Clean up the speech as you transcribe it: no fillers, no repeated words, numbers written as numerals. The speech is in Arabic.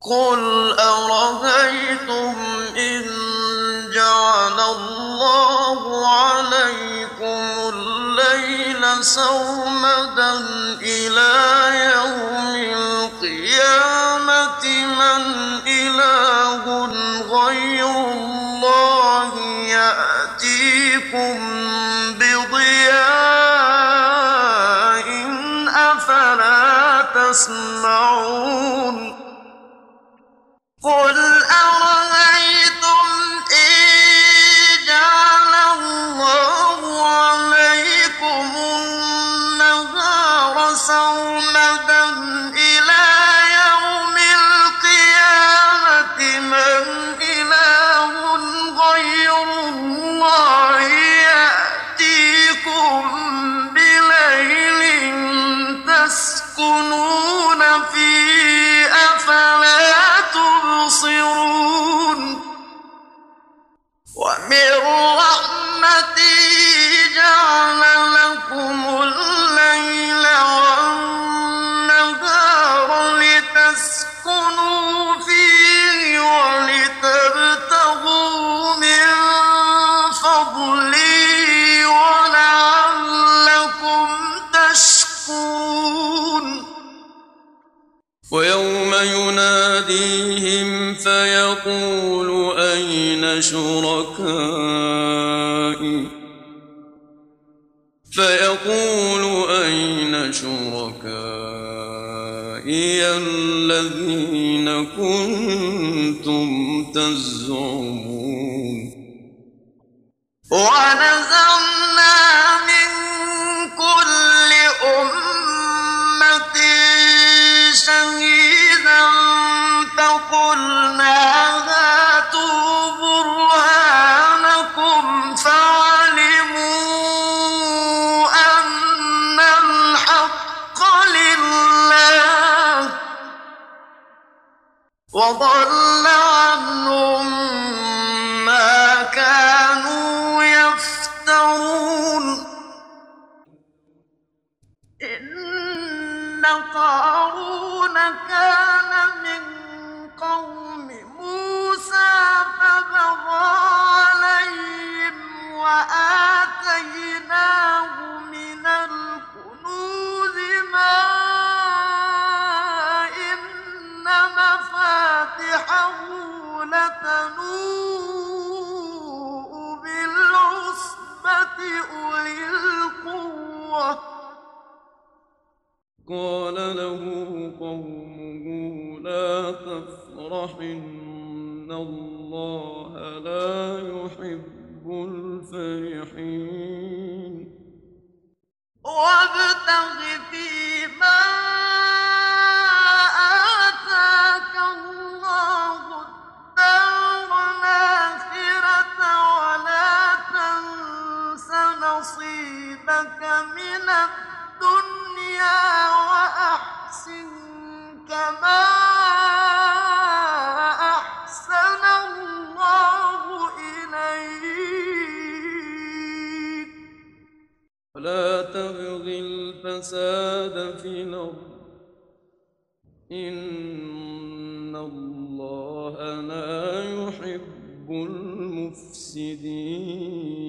قُلْ أَرَأَيْتُمْ إِن جَعَلَ اللَّهُ عَلَيْكُمُ اللَّيْلَ سَرْمَدًا إِلَىٰ يَوْمِ الْقِيَامَةِ مَنْ إِلَٰهٌ غَيْرُ اللَّهِ يَأْتِيكُم بِضِيَاءٍ أَفَلَا تَسْمَعُونَ قُلْ أَرَأَيْتُمْ إِن جَعَلَ اللَّهُ عَلَيْكُمُ النَّهَارَ سَرْمَدًا إِلَىٰ يَوْمِ الْقِيَامَةِ مَنْ إِلَٰهٌ غَيْرُ اللَّهِ يَأْتِيكُم بِلَيْلٍ تَسْكُنُونَ فِيهِ أَفَلَا تُبْصِرُونَ وَمِن رَّحْمَتِهِ جَعَلَ لَكُمُ اللَّيْلَ وَالنَّهَارَ لِتَسْكُنُوا فِيهِ وَلِتَبْتَغُوا مِن فَضْلِهِ وَلَعَلَّكُمْ تَشْكُرُونَ وَيَوْمَ يُنَادِيهِمْ فَيَقُولُ أَيْنَ شُرَكَائِيَ الَّذِينَ كُنتُمْ تَزْعُمُونَ وَنَزَعْنَا مِن كُلِّ أُمَّةٍ شَهِيدًا فَقُلْنَا هَاتُوا بُرْهَانَكُمْ فَعَلِمُوا أَنَّ الْحَقَّ لِلَّهِ وَضَلَّ عَنْهُم مَّا كَانُوا يَفْتَرُونَ إِنَّ قَارُونَ كَانَ مِن قَوْمِ مُوسَىٰ فَبَغَىٰ عَلَيْهِمْ وَآتَيْنَاهُ مِنَ الْكُنُوزِ مَا إِنَّ مَفَاتِحَهُ لَتَنُوءُ بِالْعُصْبَةِ أُولِي الْقُوَّةِ قَالَ لَهُ قَوْمُهُ لَا تَفْرَحْ إِنَّ اللَّهَ لَا يُحِبُّ الْفَرِحِينَ وَابْتَغِ فِيمَا آتَاكَ اللَّهُ الدَّارَ الْآخِرَةَ وَلَا تَنسَ نَصِيبَكَ مِنَ الدُّنْيَا وَأَحْسِن كَمَا أَحْسَنَ اللَّهُ إِلَيْكَ وَلَا تَبْغِ الْفَسَادَ فِي الْأَرْضِ إِنَّ اللَّهَ لَا يُحِبُّ الْمُفْسِدِينَ